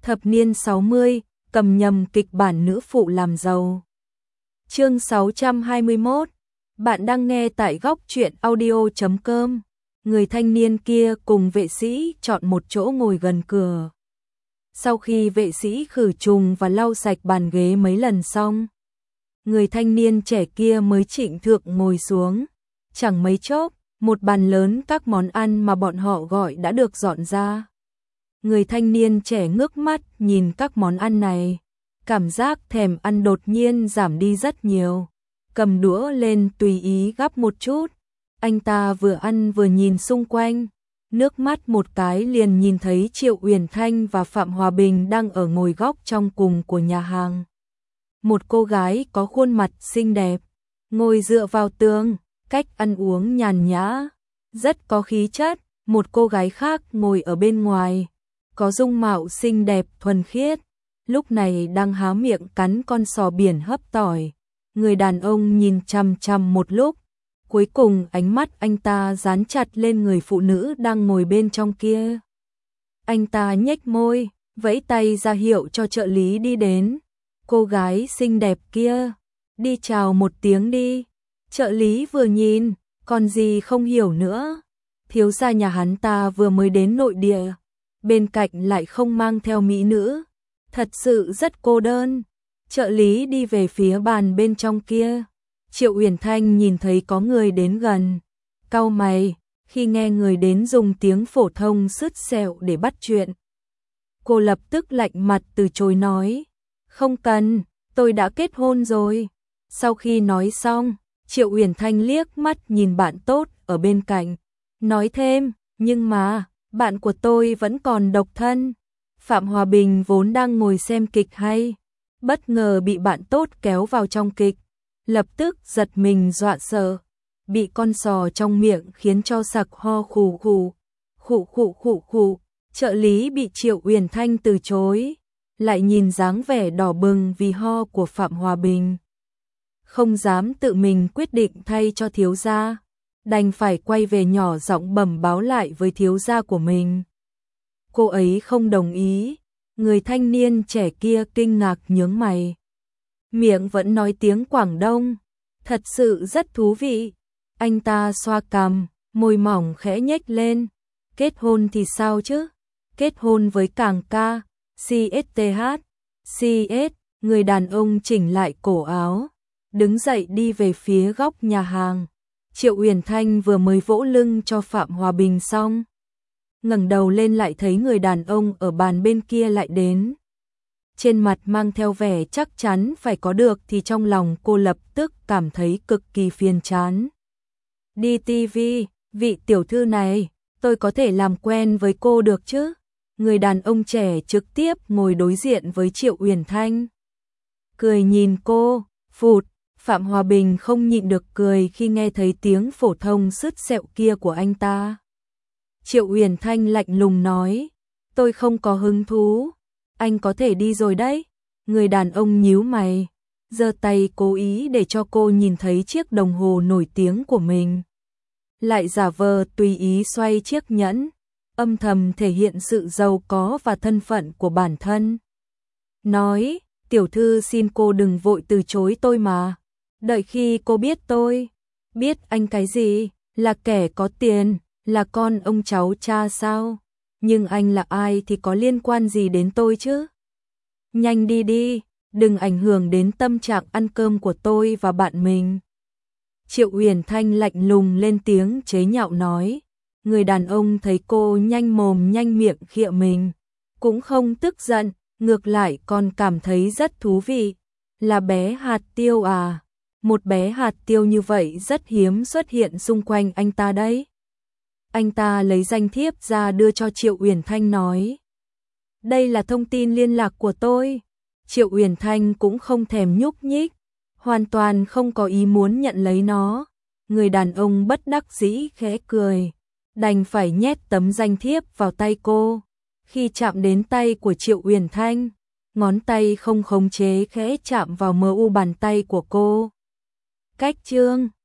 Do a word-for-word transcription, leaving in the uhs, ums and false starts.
Thập niên sáu mươi, cầm nhầm kịch bản nữ phụ làm giàu. Chương sáu trăm hai mươi mốt. Bạn đang nghe tại góc truyện audio chấm com. Người thanh niên kia cùng vệ sĩ chọn một chỗ ngồi gần cửa. Sau khi vệ sĩ khử trùng và lau sạch bàn ghế mấy lần xong, người thanh niên trẻ kia mới trịnh thượng ngồi xuống. Chẳng mấy chốc, một bàn lớn các món ăn mà bọn họ gọi đã được dọn ra. Người thanh niên trẻ ngước mắt nhìn các món ăn này, cảm giác thèm ăn đột nhiên giảm đi rất nhiều. Cầm đũa lên tùy ý gắp một chút. Anh ta vừa ăn vừa nhìn xung quanh, nước mắt một cái liền nhìn thấy Triệu Uyển Thanh và Phạm Hòa Bình đang ở ngồi góc trong cùng của nhà hàng. Một cô gái có khuôn mặt xinh đẹp, ngồi dựa vào tường, cách ăn uống nhàn nhã, rất có khí chất. Một cô gái khác ngồi ở bên ngoài, có dung mạo xinh đẹp thuần khiết, lúc này đang há miệng cắn con sò biển hấp tỏi. Người đàn ông nhìn chằm chằm một lúc, cuối cùng ánh mắt anh ta dán chặt lên người phụ nữ đang ngồi bên trong kia. Anh ta nhếch môi, vẫy tay ra hiệu cho trợ lý đi đến. Cô gái xinh đẹp kia, đi chào một tiếng đi. Trợ lý vừa nhìn, còn gì không hiểu nữa. Thiếu gia nhà hắn ta vừa mới đến nội địa, bên cạnh lại không mang theo mỹ nữ, thật sự rất cô đơn. Trợ lý đi về phía bàn bên trong kia. Triệu Uyển Thanh nhìn thấy có người đến gần, cau mày khi nghe người đến dùng tiếng phổ thông sứt sẹo để bắt chuyện. Cô lập tức lạnh mặt từ chối nói, không cần, tôi đã kết hôn rồi. Sau khi nói xong, Triệu Uyển Thanh liếc mắt nhìn bạn tốt ở bên cạnh, nói thêm, nhưng mà, bạn của tôi vẫn còn độc thân. Phạm Hòa Bình vốn đang ngồi xem kịch hay, bất ngờ bị bạn tốt kéo vào trong kịch, lập tức giật mình dọa sợ, bị con sò trong miệng khiến cho sặc ho khù khù, khụ khụ khụ khụ. Trợ lý bị Triệu Uyển Thanh từ chối, lại nhìn dáng vẻ đỏ bừng vì ho của Phạm Hòa Bình, không dám tự mình quyết định thay cho thiếu gia, đành phải quay về nhỏ giọng bẩm báo lại với thiếu gia của mình. Cô ấy không đồng ý. Người thanh niên trẻ kia kinh ngạc nhướng mày, miệng vẫn nói tiếng Quảng Đông, thật sự rất thú vị. Anh ta xoa cằm, môi mỏng khẽ nhếch lên. Kết hôn thì sao chứ? Kết hôn với Cảng ca, xê ét tê hát, xê ét. Người đàn ông chỉnh lại cổ áo, đứng dậy đi về phía góc nhà hàng. Triệu Uyển Thanh vừa mới vỗ lưng cho Phạm Hòa Bình xong, ngẩng đầu lên lại thấy người đàn ông ở bàn bên kia lại đến. Trên mặt mang theo vẻ chắc chắn phải có được thì trong lòng cô lập tức cảm thấy cực kỳ phiền chán. Đi ti vi, vị tiểu thư này, tôi có thể làm quen với cô được chứ? Người đàn ông trẻ trực tiếp ngồi đối diện với Triệu Uyển Thanh, cười nhìn cô, phụt. Phạm Hòa Bình không nhịn được cười khi nghe thấy tiếng phổ thông sứt sẹo kia của anh ta. Triệu Uyển Thanh lạnh lùng nói, tôi không có hứng thú, anh có thể đi rồi đấy. Người đàn ông nhíu mày, giơ tay cố ý để cho cô nhìn thấy chiếc đồng hồ nổi tiếng của mình, lại giả vờ tùy ý xoay chiếc nhẫn, âm thầm thể hiện sự giàu có và thân phận của bản thân. Nói, tiểu thư xin cô đừng vội từ chối tôi mà. Đợi khi cô biết tôi, biết anh cái gì, là kẻ có tiền, là con ông cháu cha sao? Nhưng anh là ai thì có liên quan gì đến tôi chứ? Nhanh đi đi, đừng ảnh hưởng đến tâm trạng ăn cơm của tôi và bạn mình. Triệu Uyển Thanh lạnh lùng lên tiếng chế nhạo nói. Người đàn ông thấy cô nhanh mồm nhanh miệng khịa mình, cũng không tức giận, ngược lại còn cảm thấy rất thú vị. Là bé hạt tiêu à? Một bé hạt tiêu như vậy rất hiếm xuất hiện xung quanh anh ta đấy. Anh ta lấy danh thiếp ra đưa cho Triệu Uyển Thanh nói, đây là thông tin liên lạc của tôi. Triệu Uyển Thanh cũng không thèm nhúc nhích, hoàn toàn không có ý muốn nhận lấy nó. Người đàn ông bất đắc dĩ khẽ cười, đành phải nhét tấm danh thiếp vào tay cô. Khi chạm đến tay của Triệu Uyển Thanh, ngón tay không khống chế khẽ chạm vào mờ u bàn tay của cô. Cách chương